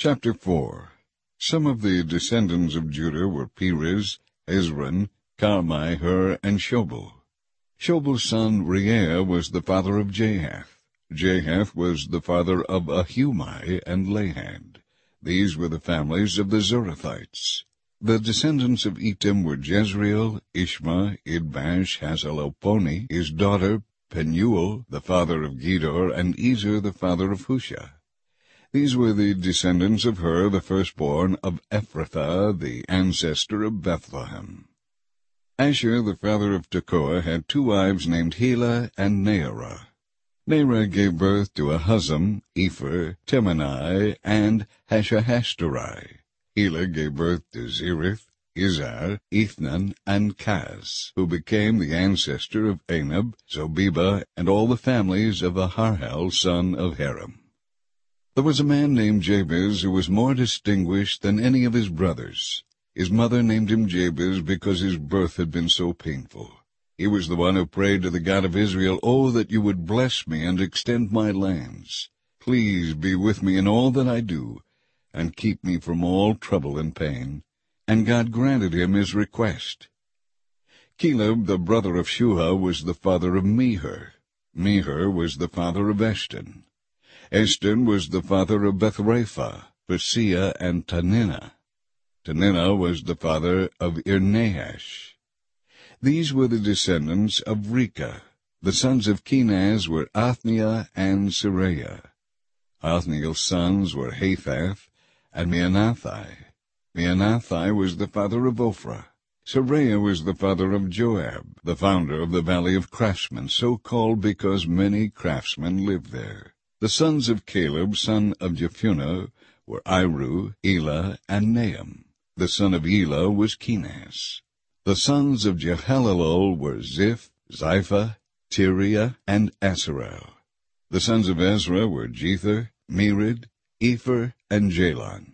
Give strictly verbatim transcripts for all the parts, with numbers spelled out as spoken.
Chapter four. Some of the descendants of Judah were Perez, Hezron, Carmi, Hur, and Shobal. Shobal's son Reaiah was the father of Jahath. Jahath was the father of Ahumai and Lahad. These were the families of the Zorathites. The descendants of Etam were Jezreel, Ishma, Idbash, Hazelelponi, his daughter, Penuel, the father of Gedor, and Ezer, the father of Husha. These were the descendants of Hur, the firstborn of Ephrathah, the ancestor of Bethlehem. Asher, the father of Tekoa, had two wives named Helah and Naarah. Naarah gave birth to Ahuzam, Epher, Temani, and Hashahashtarai. Helah gave birth to Zerith, Izhar, Ethnan, and Kaz, who became the ancestor of Anab, Zobeba, and all the families of Aharhel, son of Haram. There was a man named Jabez who was more distinguished than any of his brothers. His mother named him Jabez because his birth had been so painful. He was the one who prayed to the God of Israel, "Oh, that you would bless me and extend my lands. Please be with me in all that I do, and keep me from all trouble and pain." And God granted him his request. Caleb, the brother of Shuah, was the father of Meher. Meher was the father of Eshton. Eshton was the father of Bethrapha, Paseah, and Taninah. Taninah was the father of Irnahash. These were the descendants of Rechah. The sons of Kenaz were Othniel and Seraiah. Othniel's sons were Hathath and Meonathai. Meonathai was the father of Ophrah. Seraiah was the father of Joab, the founder of the Valley of Craftsmen, so called because many craftsmen lived there. The sons of Caleb, son of Jephunneh, were Iru, Elah, and Nahum. The son of Elah was Kenaz. The sons of Jehalelel were Ziph, Ziphah, Tiria, and Asarel. The sons of Ezra were Jether, Merid, Epher, and Jalon.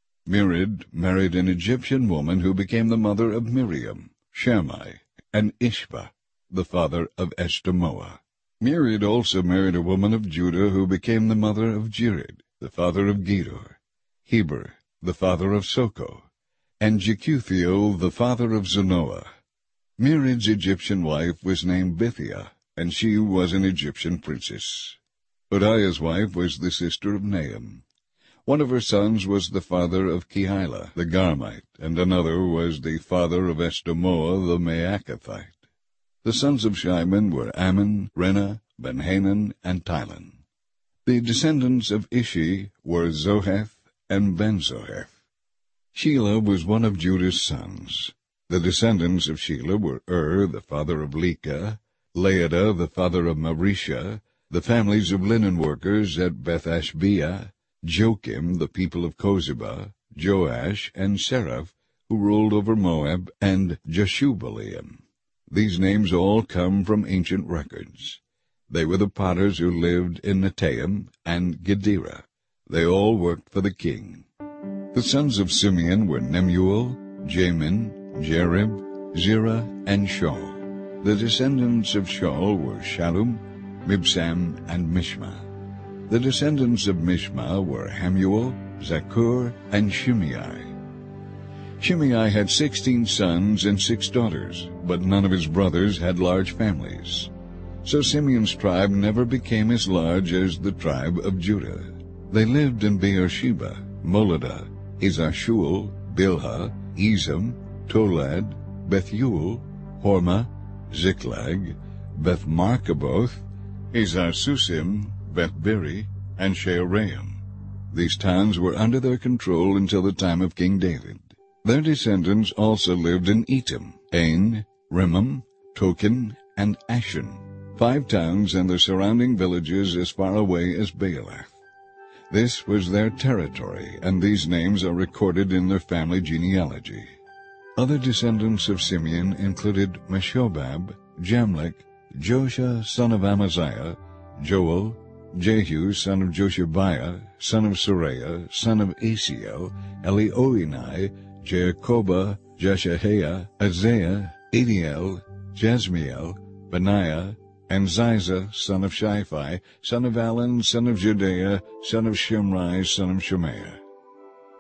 Merid married an Egyptian woman who became the mother of Miriam, Shammai, and Ishbah, the father of Eshtemoa. Merid also married a woman of Judah who became the mother of Jered, the father of Gedor, Heber, the father of Soko, and Jekuthiel, the father of Zanoah. Merid's Egyptian wife was named Bithiah, and she was an Egyptian princess. Hodiah's wife was the sister of Nahum. One of her sons was the father of Keilah, the Garmite, and another was the father of Eshtemoa, the Maacathite. The sons of Shimon were Ammon, Rena, Benhanan, and Tilon. The descendants of Ishi were Zohath and Ben-Zohath. Shelah was one of Judah's sons. The descendants of Shelah were Ur, the father of Leka, Laadah, the father of Marisha, the families of linen workers at Beth-Ashbea, Joachim, the people of Kozibah, Joash, and Seraph, who ruled over Moab, and Jeshubaleam. These names all come from ancient records. They were the potters who lived in Netaim and Gederah. They all worked for the king. The sons of Simeon were Nemuel, Jamin, Jerib, Zerah, and Shaul. The descendants of Shaul were Shallum, Mibsam, and Mishma. The descendants of Mishma were Hamuel, Zakur, and Shimei. Shimei had sixteen sons and six daughters, but none of his brothers had large families. So Simeon's tribe never became as large as the tribe of Judah. They lived in Beersheba, Moladah, Hazar-Shual, Bilhah, Ezem, Tolad, Bethuel, Hormah, Ziklag, Beth-Markaboth, Hazar-Susim, Beth-Biri, and Shearaim. These towns were under their control until the time of King David. Their descendants also lived in Etam, Ain, Rimmon, Token, and Ashan, five towns and their surrounding villages as far away as Baalath. This was their territory, and these names are recorded in their family genealogy. Other descendants of Simeon included Meshobab, Jamlech, Josha, son of Amaziah, Joel, Jehu, son of Joshabiah, son of Seraiah, son of Asiel, Elioenai, Jacoba, Jeshahiah, Isaiah, Adiel, Jezmiel, Benaiah, and Ziza, son of Shiphi, son of Alan, son of Judea, son of Shimri, son of Shemaiah.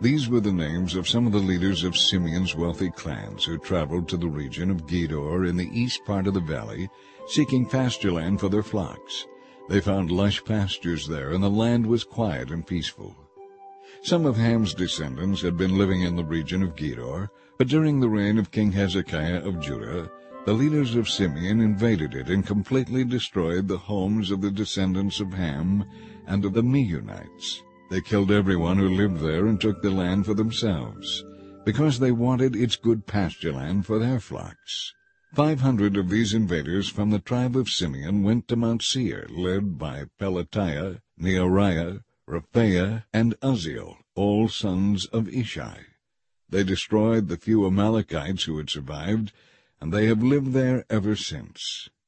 These were the names of some of the leaders of Simeon's wealthy clans who traveled to the region of Gedor in the east part of the valley, seeking pasture land for their flocks. They found lush pastures there, and the land was quiet and peaceful. Some of Ham's descendants had been living in the region of Gedor, but during the reign of King Hezekiah of Judah, the leaders of Simeon invaded it and completely destroyed the homes of the descendants of Ham and of the Meunites. They killed everyone who lived there and took the land for themselves, because they wanted its good pasture land for their flocks. Five hundred of these invaders from the tribe of Simeon went to Mount Seir, led by Pelatiah, Neariah, Rephaiah, and Uzziel, all sons of Ishai. They destroyed the few Amalekites who had survived, and they have lived there ever since.